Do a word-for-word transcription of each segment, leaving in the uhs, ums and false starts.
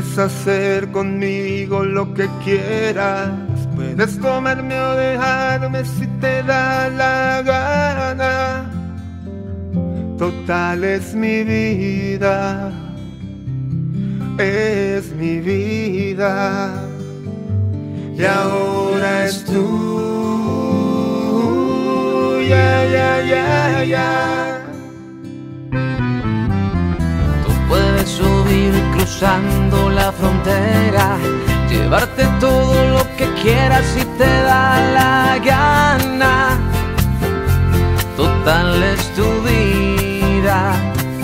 Puedes hacer conmigo lo que quieras, puedes tomarme o dejarme si te da la gana. Total es mi vida, es mi vida, y ahora es tuya, ya, ya, ya. Puedes subir cruzando la frontera, llevarte todo lo que quieras si te da la gana. Total es tu vida,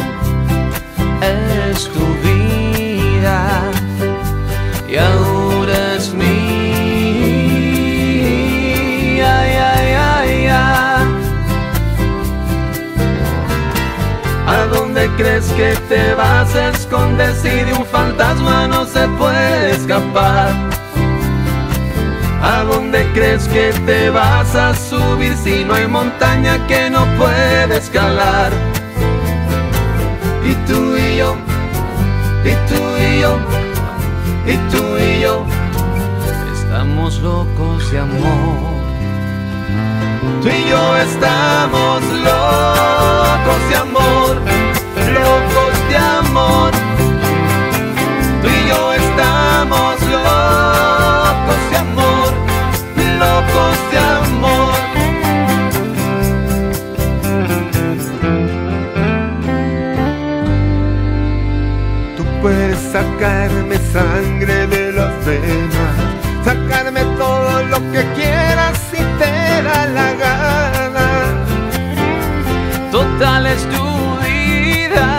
es tu vida, y ahora es mía, ya, ya, ya. ¿A dónde crees que te vas a esconder si de un fantasma no se puede escapar? ¿A dónde crees que te vas a subir si no hay montaña que no puede escalar? Y tú y yo, y tú y yo, y tú y yo, estamos locos de amor. Tú y yo estamos locos de amor, locos de amor. Tú y yo estamos locos de amor, locos de amor. Tú puedes sacarme sangre de las venas, sacarme todo lo que quieras si te da la gana. Total es tu vida,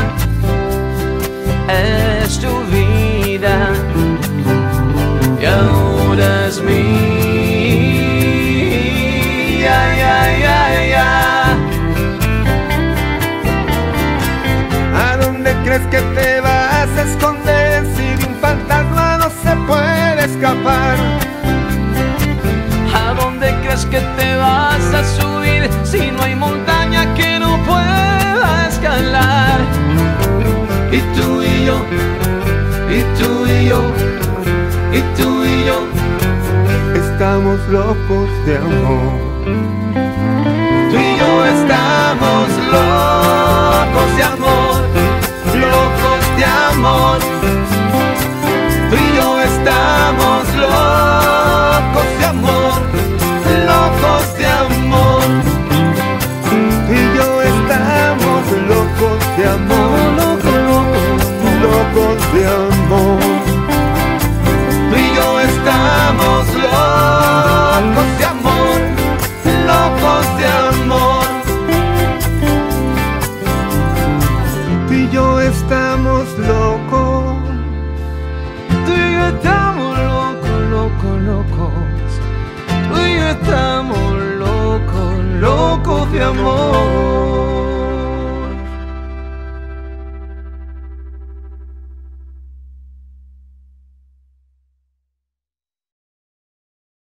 es tu vida, y ahora es mía, ya, ya, ya. ¿A dónde crees que te vas a esconder si de un fantasma no se puede escapar? ¿A dónde crees que te vas a subir si no hay montaña que no pueda escalar? Y tú y yo, y tú y yo, y tú y yo, estamos locos de amor. tú y yo estamos locos de amor, locos de amor. Tú y yo estamos locos de amor, locos de amor. Tú y yo estamos locos de amor, Loco, loco, locos de amor. tú y yo estamos locos de amor, locos de amor. Tú y yo estamos locos. Tú y yo estamos locos, locos, locos. Tú y yo estamos locos, locos de amor.